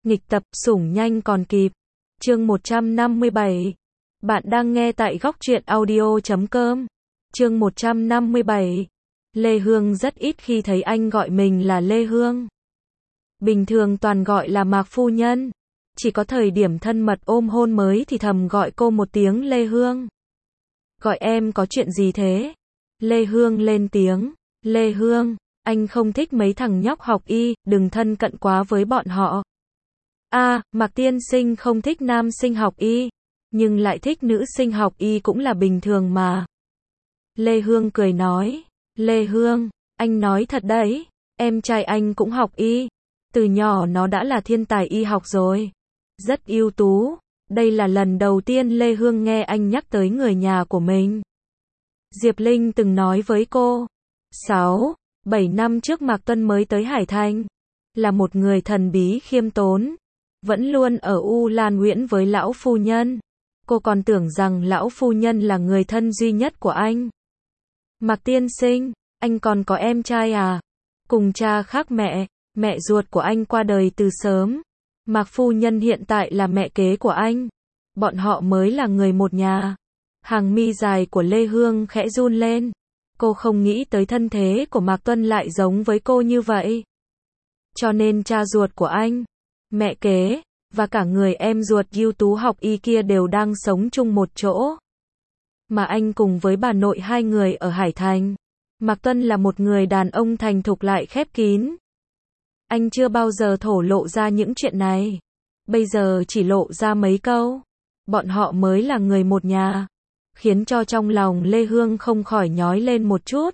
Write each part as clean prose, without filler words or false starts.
Nghịch tập, sủng nhanh còn kịp. Chương 157. Bạn đang nghe tại góc truyện audio.com. Chương 157. Lê Hương rất ít khi thấy anh gọi mình là Lê Hương. Bình thường toàn gọi là Mạc phu nhân. Chỉ có thời điểm thân mật ôm hôn mới thì thầm gọi cô một tiếng Lê Hương. Gọi em có chuyện gì thế? Lê Hương lên tiếng. Lê Hương, anh không thích mấy thằng nhóc học y, đừng thân cận quá với bọn họ. Mạc tiên sinh không thích nam sinh học y, nhưng lại thích nữ sinh học y cũng là bình thường mà. Lê Hương cười nói. Lê Hương, anh nói thật đấy, em trai anh cũng học y. Từ nhỏ nó đã là thiên tài y học rồi. Rất ưu tú. Đây là lần đầu tiên Lê Hương nghe anh nhắc tới người nhà của mình. Diệp Linh từng nói với cô, 6-7 năm trước Mạc Tuân mới tới Hải Thành. Là một người thần bí khiêm tốn. Vẫn luôn ở U Lan Nguyễn với lão phu nhân. Cô còn tưởng rằng lão phu nhân là người thân duy nhất của anh. Mạc tiên sinh, anh còn có em trai à? Cùng cha khác mẹ, mẹ ruột của anh qua đời từ sớm. Mạc phu nhân hiện tại là mẹ kế của anh. Bọn họ mới là người một nhà. Hàng mi dài của Lê Hương khẽ run lên. Cô không nghĩ tới thân thế của Mạc Tuân lại giống với cô như vậy. Cho nên cha ruột của anh, mẹ kế, và cả người em ruột ưu tú học y kia đều đang sống chung một chỗ. Mà anh cùng với bà nội hai người ở Hải Thành. Mạc Tuân là một người đàn ông thành thục lại khép kín. Anh chưa bao giờ thổ lộ ra những chuyện này. Bây giờ chỉ lộ ra mấy câu. Bọn họ mới là người một nhà. Khiến cho trong lòng Lê Hương không khỏi nhói lên một chút.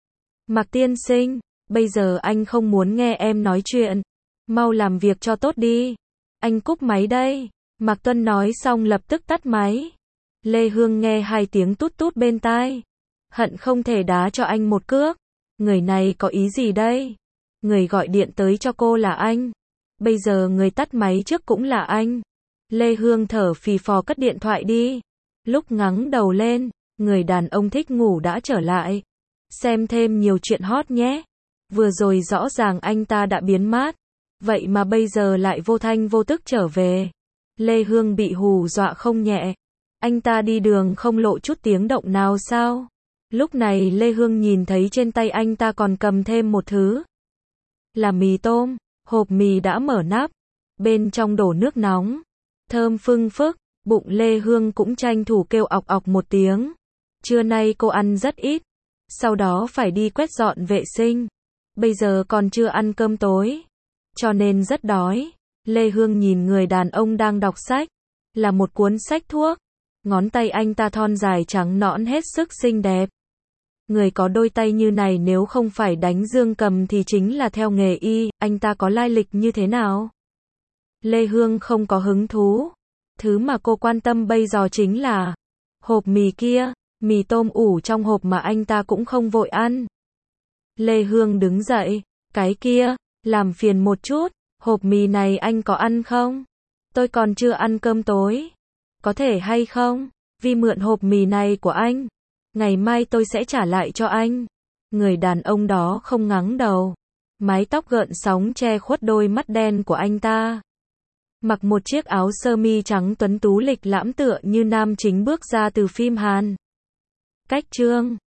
Mạc tiên sinh, bây giờ anh không muốn nghe em nói chuyện. Mau làm việc cho tốt đi. Anh cúp máy đây. Mạc Tuân nói xong lập tức tắt máy. Lê Hương nghe hai tiếng tút tút bên tai. Hận không thể đá cho anh một cước. Người này có ý gì đây? Người gọi điện tới cho cô là anh. Bây giờ người tắt máy trước cũng là anh. Lê Hương thở phì phò cất điện thoại đi. Lúc ngẩng đầu lên, người đàn ông thích ngủ đã trở lại. Xem thêm nhiều chuyện hot nhé. Vừa rồi rõ ràng anh ta đã biến mất. Vậy mà bây giờ lại vô thanh vô tức trở về. Lê Hương bị hù dọa không nhẹ. Anh ta đi đường không lộ chút tiếng động nào sao? Lúc này Lê Hương nhìn thấy trên tay anh ta còn cầm thêm một thứ. Là mì tôm. Hộp mì đã mở nắp. Bên trong đổ nước nóng. Thơm phưng phức. Bụng Lê Hương cũng tranh thủ kêu ọc ọc một tiếng. Trưa nay cô ăn rất ít. Sau đó phải đi quét dọn vệ sinh. Bây giờ còn chưa ăn cơm tối. Cho nên rất đói. Lê Hương nhìn người đàn ông đang đọc sách. Là một cuốn sách thuốc. Ngón tay anh ta thon dài trắng nõn hết sức xinh đẹp. Người có đôi tay như này nếu không phải đánh dương cầm thì chính là theo nghề y. Anh ta có lai lịch như thế nào? Lê Hương không có hứng thú. Thứ mà cô quan tâm bây giờ chính là hộp mì kia. Mì tôm ủ trong hộp mà anh ta cũng không vội ăn. Lê Hương đứng dậy. Cái kia, làm phiền một chút. Hộp mì này anh có ăn không? Tôi còn chưa ăn cơm tối. Có thể hay không? Vì mượn hộp mì này của anh. Ngày mai tôi sẽ trả lại cho anh. Người đàn ông đó không ngẩng đầu. Mái tóc gợn sóng che khuất đôi mắt đen của anh ta. Mặc một chiếc áo sơ mi trắng tuấn tú lịch lãm tựa như nam chính bước ra từ phim Hàn. Cách chương